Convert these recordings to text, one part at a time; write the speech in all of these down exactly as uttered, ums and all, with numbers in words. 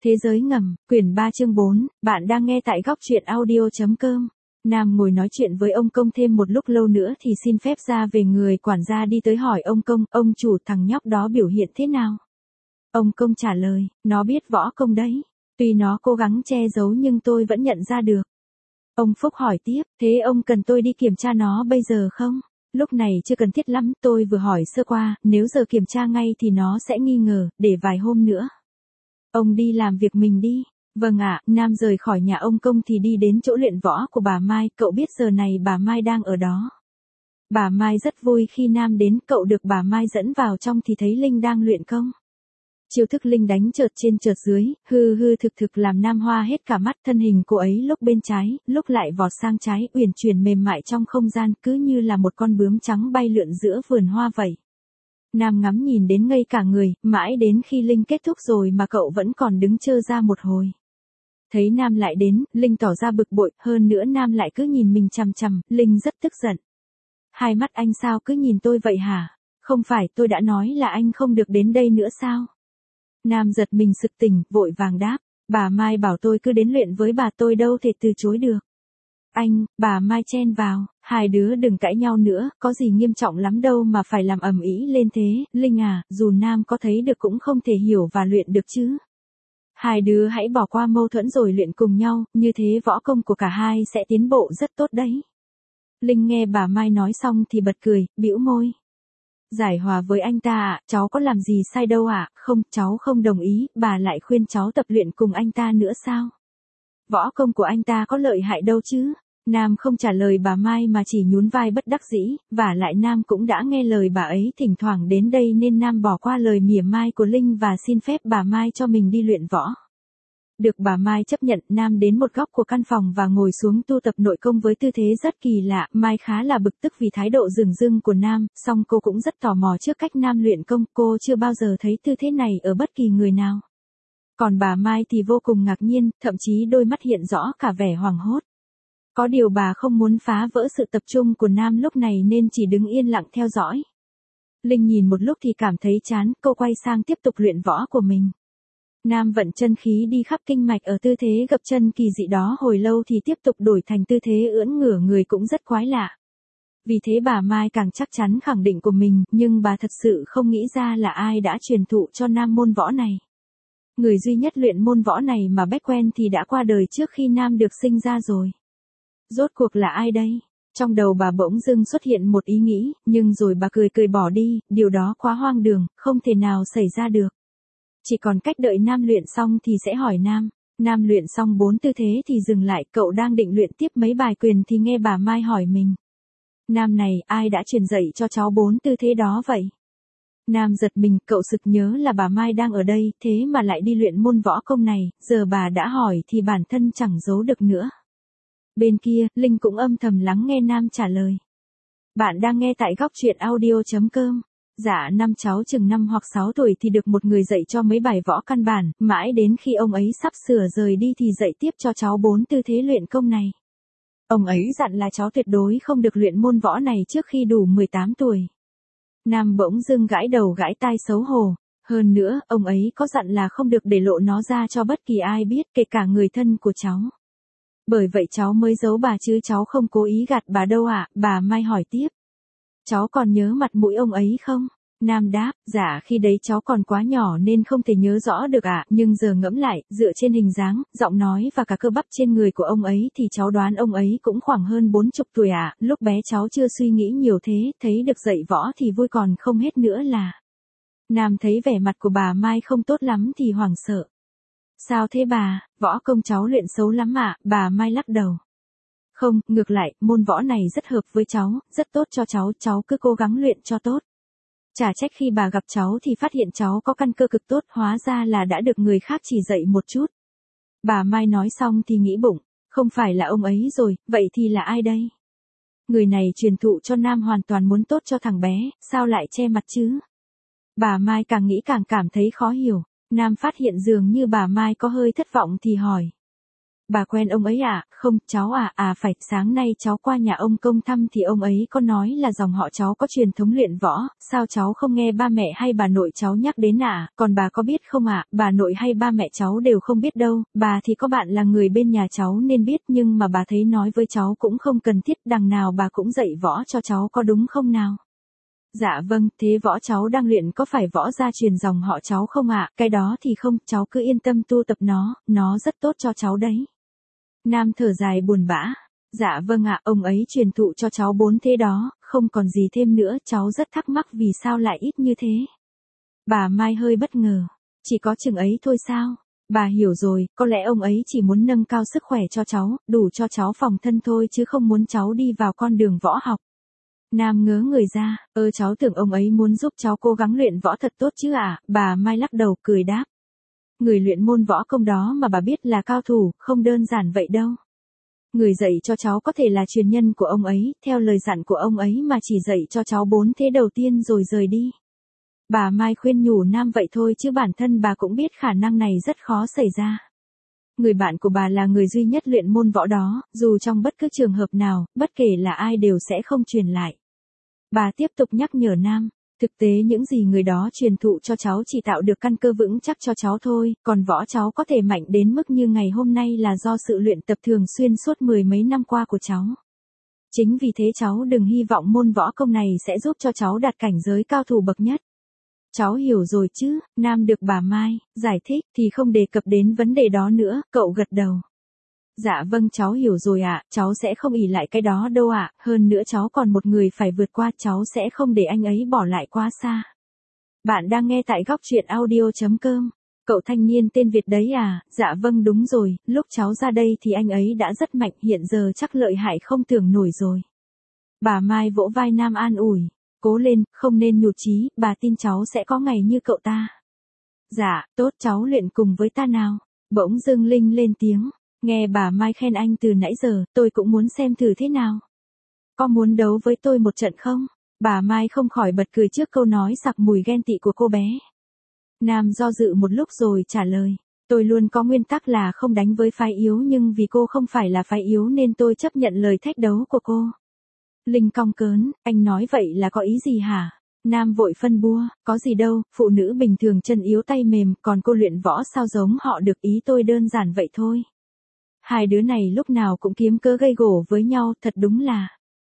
Thế giới ngầm, quyển ba chương bốn, bạn đang nghe tại góc truyện audio.com. Nam ngồi nói chuyện với ông công thêm một lúc lâu nữa thì xin phép ra về, người quản gia đi tới hỏi ông công, ông chủ thằng nhóc đó biểu hiện thế nào? Ông công trả lời, nó biết võ công đấy. Tuy nó cố gắng che giấu nhưng tôi vẫn nhận ra được. Ông Phúc hỏi tiếp, thế ông cần tôi đi kiểm tra nó bây giờ không? Lúc này chưa cần thiết lắm, tôi vừa hỏi sơ qua, nếu giờ kiểm tra ngay thì nó sẽ nghi ngờ, để vài hôm nữa. Ông đi làm việc mình đi. Vâng ạ. Nam rời khỏi nhà ông công thì đi đến chỗ luyện võ của bà Mai, cậu biết giờ này bà Mai đang ở đó. Bà Mai rất vui khi Nam đến, cậu được bà Mai dẫn vào trong thì thấy Linh đang luyện công. Chiêu thức Linh đánh chợt trên chợt dưới, hư hư thực thực làm Nam hoa hết cả mắt, thân hình cô ấy lúc bên trái, lúc lại vọt sang trái, uyển chuyển mềm mại trong không gian, cứ như là một con bướm trắng bay lượn giữa vườn hoa vậy. Nam ngắm nhìn đến ngây cả người, mãi đến khi Linh kết thúc rồi mà cậu vẫn còn đứng chơ ra một hồi. Thấy Nam lại đến, Linh tỏ ra bực bội, hơn nữa Nam lại cứ nhìn mình chằm chằm, Linh rất tức giận. Hai mắt anh sao cứ nhìn tôi vậy hả? Không phải tôi đã nói là anh không được đến đây nữa sao? Nam giật mình sực tỉnh, vội vàng đáp, bà Mai bảo tôi cứ đến luyện với bà, tôi đâu thể từ chối được. Anh, bà Mai chen vào, hai đứa đừng cãi nhau nữa, có gì nghiêm trọng lắm đâu mà phải làm ầm ĩ lên thế, Linh à, dù Nam có thấy được cũng không thể hiểu và luyện được chứ. Hai đứa hãy bỏ qua mâu thuẫn rồi luyện cùng nhau, như thế võ công của cả hai sẽ tiến bộ rất tốt đấy. Linh nghe bà Mai nói xong thì bật cười, bĩu môi. Giải hòa với anh ta ạ, cháu có làm gì sai đâu ạ, không, cháu không đồng ý, bà lại khuyên cháu tập luyện cùng anh ta nữa sao? Võ công của anh ta có lợi hại đâu chứ? Nam không trả lời bà Mai mà chỉ nhún vai bất đắc dĩ, và lại Nam cũng đã nghe lời bà ấy thỉnh thoảng đến đây nên Nam bỏ qua lời mỉa mai của Linh và xin phép bà Mai cho mình đi luyện võ. Được bà Mai chấp nhận, Nam đến một góc của căn phòng và ngồi xuống tu tập nội công với tư thế rất kỳ lạ. Mai khá là bực tức vì thái độ dửng dưng của Nam, song cô cũng rất tò mò trước cách Nam luyện công, cô chưa bao giờ thấy tư thế này ở bất kỳ người nào. Còn bà Mai thì vô cùng ngạc nhiên, thậm chí đôi mắt hiện rõ cả vẻ hoảng hốt. Có điều bà không muốn phá vỡ sự tập trung của Nam lúc này nên chỉ đứng yên lặng theo dõi. Linh nhìn một lúc thì cảm thấy chán, cô quay sang tiếp tục luyện võ của mình. Nam vận chân khí đi khắp kinh mạch ở tư thế gập chân kỳ dị đó hồi lâu thì tiếp tục đổi thành tư thế ưỡn ngửa người cũng rất quái lạ. Vì thế bà Mai càng chắc chắn khẳng định của mình, nhưng bà thật sự không nghĩ ra là ai đã truyền thụ cho Nam môn võ này. Người duy nhất luyện môn võ này mà Bách quen thì đã qua đời trước khi Nam được sinh ra rồi. Rốt cuộc là ai đây? Trong đầu bà bỗng dưng xuất hiện một ý nghĩ, nhưng rồi bà cười cười bỏ đi, điều đó quá hoang đường, không thể nào xảy ra được. Chỉ còn cách đợi Nam luyện xong thì sẽ hỏi Nam. Nam luyện xong bốn tư thế thì dừng lại, cậu đang định luyện tiếp mấy bài quyền thì nghe bà Mai hỏi mình. Nam này, ai đã truyền dạy cho cháu bốn tư thế đó vậy? Nam giật mình, cậu sực nhớ là bà Mai đang ở đây, thế mà lại đi luyện môn võ công này, giờ bà đã hỏi thì bản thân chẳng giấu được nữa. Bên kia, Linh cũng âm thầm lắng nghe Nam trả lời. Bạn đang nghe tại góc truyện audio.com. Dạ, năm cháu chừng năm hoặc sáu tuổi thì được một người dạy cho mấy bài võ căn bản, mãi đến khi ông ấy sắp sửa rời đi thì dạy tiếp cho cháu bốn tư thế luyện công này. Ông ấy dặn là cháu tuyệt đối không được luyện môn võ này trước khi đủ mười tám tuổi. Nam bỗng dưng gãi đầu gãi tai xấu hổ. Hơn nữa, ông ấy có dặn là không được để lộ nó ra cho bất kỳ ai biết, kể cả người thân của cháu. Bởi vậy cháu mới giấu bà chứ cháu không cố ý gạt bà đâu ạ, bà Mai hỏi tiếp. Cháu còn nhớ mặt mũi ông ấy không? Nam đáp, dạ khi đấy cháu còn quá nhỏ nên không thể nhớ rõ được ạ, nhưng giờ ngẫm lại, dựa trên hình dáng, giọng nói và cả cơ bắp trên người của ông ấy thì cháu đoán ông ấy cũng khoảng hơn bốn chục tuổi ạ, lúc bé cháu chưa suy nghĩ nhiều thế, thấy được dạy võ thì vui còn không hết nữa là. Nam thấy vẻ mặt của bà Mai không tốt lắm thì hoảng sợ. Sao thế bà, võ công cháu luyện xấu lắm ạ, bà Mai lắc đầu. Không, ngược lại, môn võ này rất hợp với cháu, rất tốt cho cháu, cháu cứ cố gắng luyện cho tốt. Chả trách khi bà gặp cháu thì phát hiện cháu có căn cơ cực tốt, hóa ra là đã được người khác chỉ dạy một chút. Bà Mai nói xong thì nghĩ bụng, không phải là ông ấy rồi, vậy thì là ai đây? Người này truyền thụ cho Nam hoàn toàn muốn tốt cho thằng bé, sao lại che mặt chứ? Bà Mai càng nghĩ càng cảm thấy khó hiểu, Nam phát hiện dường như bà Mai có hơi thất vọng thì hỏi. Bà quen ông ấy à? Không, cháu à, à phải, sáng nay cháu qua nhà ông công thăm thì ông ấy có nói là dòng họ cháu có truyền thống luyện võ, sao cháu không nghe ba mẹ hay bà nội cháu nhắc đến à, còn bà có biết không ạ, à? Bà nội hay ba mẹ cháu đều không biết đâu, bà thì có bạn là người bên nhà cháu nên biết nhưng mà bà thấy nói với cháu cũng không cần thiết, đằng nào bà cũng dạy võ cho cháu có đúng không nào? Dạ vâng, thế võ cháu đang luyện có phải võ gia truyền dòng họ cháu không ạ? Cái đó thì không, cháu cứ yên tâm tu tập nó, nó rất tốt cho cháu đấy. Nam thở dài buồn bã. Dạ vâng ạ, ông ấy truyền thụ cho cháu bốn thế đó, không còn gì thêm nữa, cháu rất thắc mắc vì sao lại ít như thế. Bà Mai hơi bất ngờ. Chỉ có chừng ấy thôi sao? Bà hiểu rồi, có lẽ ông ấy chỉ muốn nâng cao sức khỏe cho cháu, đủ cho cháu phòng thân thôi chứ không muốn cháu đi vào con đường võ học. Nam ngớ người ra, ơ cháu tưởng ông ấy muốn giúp cháu cố gắng luyện võ thật tốt chứ à, bà Mai lắc đầu cười đáp. Người luyện môn võ công đó mà bà biết là cao thủ, không đơn giản vậy đâu. Người dạy cho cháu có thể là truyền nhân của ông ấy, theo lời dặn của ông ấy mà chỉ dạy cho cháu bốn thế đầu tiên rồi rời đi. Bà Mai khuyên nhủ Nam vậy thôi chứ bản thân bà cũng biết khả năng này rất khó xảy ra. Người bạn của bà là người duy nhất luyện môn võ đó, dù trong bất cứ trường hợp nào, bất kể là ai đều sẽ không truyền lại. Bà tiếp tục nhắc nhở Nam, thực tế những gì người đó truyền thụ cho cháu chỉ tạo được căn cơ vững chắc cho cháu thôi, còn võ cháu có thể mạnh đến mức như ngày hôm nay là do sự luyện tập thường xuyên suốt mười mấy năm qua của cháu. Chính vì thế cháu đừng hy vọng môn võ công này sẽ giúp cho cháu đạt cảnh giới cao thủ bậc nhất. Cháu hiểu rồi chứ, Nam được bà Mai giải thích thì không đề cập đến vấn đề đó nữa, cậu gật đầu. Dạ vâng cháu hiểu rồi ạ, cháu sẽ không ỷ lại cái đó đâu ạ, hơn nữa cháu còn một người phải vượt qua, cháu sẽ không để anh ấy bỏ lại quá xa. Bạn đang nghe tại góc truyện audio.com. Cậu thanh niên tên Việt đấy à, dạ vâng đúng rồi, lúc cháu ra đây thì anh ấy đã rất mạnh, hiện giờ chắc lợi hại không tưởng nổi rồi. Bà Mai vỗ vai Nam an ủi, cố lên, không nên nhụt chí, bà tin cháu sẽ có ngày như cậu ta. Dạ, tốt cháu luyện cùng với ta nào. Bỗng dưng Linh lên tiếng. Nghe bà Mai khen anh từ nãy giờ, tôi cũng muốn xem thử thế nào. Có muốn đấu với tôi một trận không? Bà Mai không khỏi bật cười trước câu nói sặc mùi ghen tị của cô bé. Nam do dự một lúc rồi trả lời. Tôi luôn có nguyên tắc là không đánh với phái yếu nhưng vì cô không phải là phái yếu nên tôi chấp nhận lời thách đấu của cô. Linh cong cớn, anh nói vậy là có ý gì hả? Nam vội phân bua, có gì đâu, phụ nữ bình thường chân yếu tay mềm, còn cô luyện võ sao giống họ được, ý tôi đơn giản vậy thôi. Hai đứa này lúc nào cũng kiếm cớ gây gổ với nhau, thật đúng là.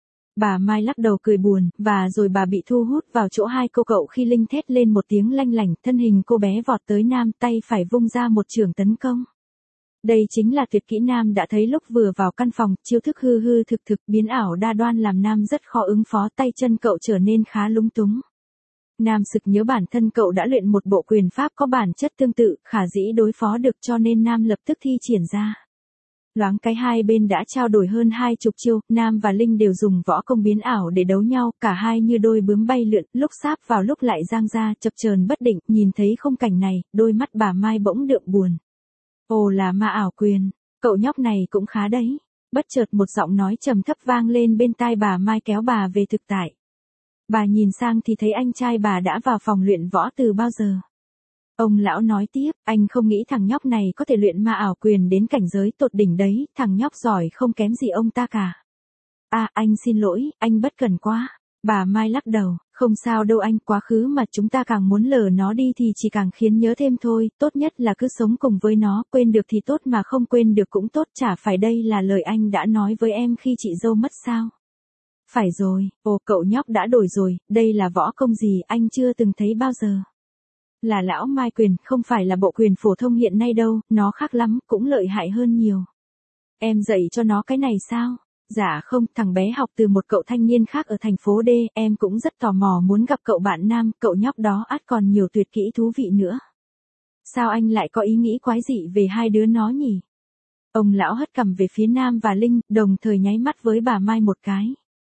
Bà Mai lắc đầu cười buồn, và rồi bà bị thu hút vào chỗ hai cô cậu khi Linh thét lên một tiếng lanh lảnh, thân hình cô bé vọt tới Nam, tay phải vung ra một chưởng tấn công. Đây chính là tuyệt kỹ Nam đã thấy lúc vừa vào căn phòng, chiêu thức hư hư thực thực biến ảo đa đoan làm Nam rất khó ứng phó, tay chân cậu trở nên khá lúng túng. Nam sực nhớ bản thân cậu đã luyện một bộ quyền pháp có bản chất tương tự, khả dĩ đối phó được cho nên Nam lập tức thi triển ra. Loáng cái hai bên đã trao đổi hơn hai chục chiêu, Nam và Linh đều dùng võ công biến ảo để đấu nhau, cả hai như đôi bướm bay lượn, lúc sáp vào lúc lại giang ra, chập chờn bất định, nhìn thấy khung cảnh này, đôi mắt bà Mai bỗng đượm buồn. Ồ là ma ảo quyền, cậu nhóc này cũng khá đấy. Bất chợt một giọng nói trầm thấp vang lên bên tai bà Mai kéo bà về thực tại. Bà nhìn sang thì thấy anh trai bà đã vào phòng luyện võ từ bao giờ. Ông lão nói tiếp, anh không nghĩ thằng nhóc này có thể luyện ma ảo quyền đến cảnh giới tột đỉnh đấy, thằng nhóc giỏi không kém gì ông ta cả. À, anh xin lỗi, anh bất cẩn quá. Bà Mai lắc đầu, không sao đâu anh, quá khứ mà chúng ta càng muốn lờ nó đi thì chỉ càng khiến nhớ thêm thôi, tốt nhất là cứ sống cùng với nó, quên được thì tốt mà không quên được cũng tốt, chả phải đây là lời anh đã nói với em khi chị dâu mất sao. Phải rồi, ồ cậu nhóc đã đổi rồi, đây là võ công gì anh chưa từng thấy bao giờ. Là lão Mai quyền, không phải là bộ quyền phổ thông hiện nay đâu, nó khác lắm, cũng lợi hại hơn nhiều. Em dạy cho nó cái này sao? Dạ không, thằng bé học từ một cậu thanh niên khác ở thành phố D, em cũng rất tò mò muốn gặp cậu bạn nam, cậu nhóc đó ắt còn nhiều tuyệt kỹ thú vị nữa. Sao anh lại có ý nghĩ quái dị về hai đứa nó nhỉ? Ông lão hất cằm về phía Nam và Linh, đồng thời nháy mắt với bà Mai một cái.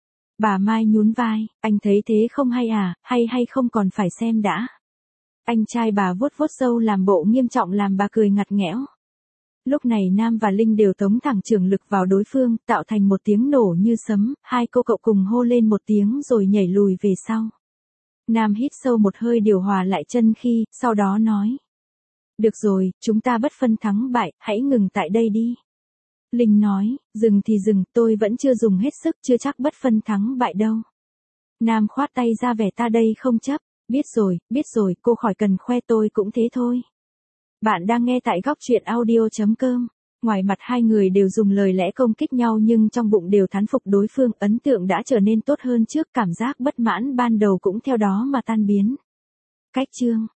Bà Mai nhún vai, anh thấy thế không hay à, hay hay không còn phải xem đã. Anh trai bà vuốt vuốt râu làm bộ nghiêm trọng làm bà cười ngặt nghẽo. Lúc này Nam và Linh đều tống thẳng chưởng lực vào đối phương, tạo thành một tiếng nổ như sấm, hai cô cậu cùng hô lên một tiếng rồi nhảy lùi về sau. Nam hít sâu một hơi điều hòa lại chân khi, sau đó nói. Được rồi, chúng ta bất phân thắng bại, hãy ngừng tại đây đi. Linh nói, dừng thì dừng, tôi vẫn chưa dùng hết sức, chưa chắc bất phân thắng bại đâu. Nam khoát tay ra vẻ ta đây không chấp. Biết rồi, biết rồi, cô khỏi cần khoe tôi cũng thế thôi. Bạn đang nghe tại góc truyện audio.com. Ngoài mặt hai người đều dùng lời lẽ công kích nhau nhưng trong bụng đều thán phục đối phương, ấn tượng đã trở nên tốt hơn trước, cảm giác bất mãn ban đầu cũng theo đó mà tan biến. Cách chương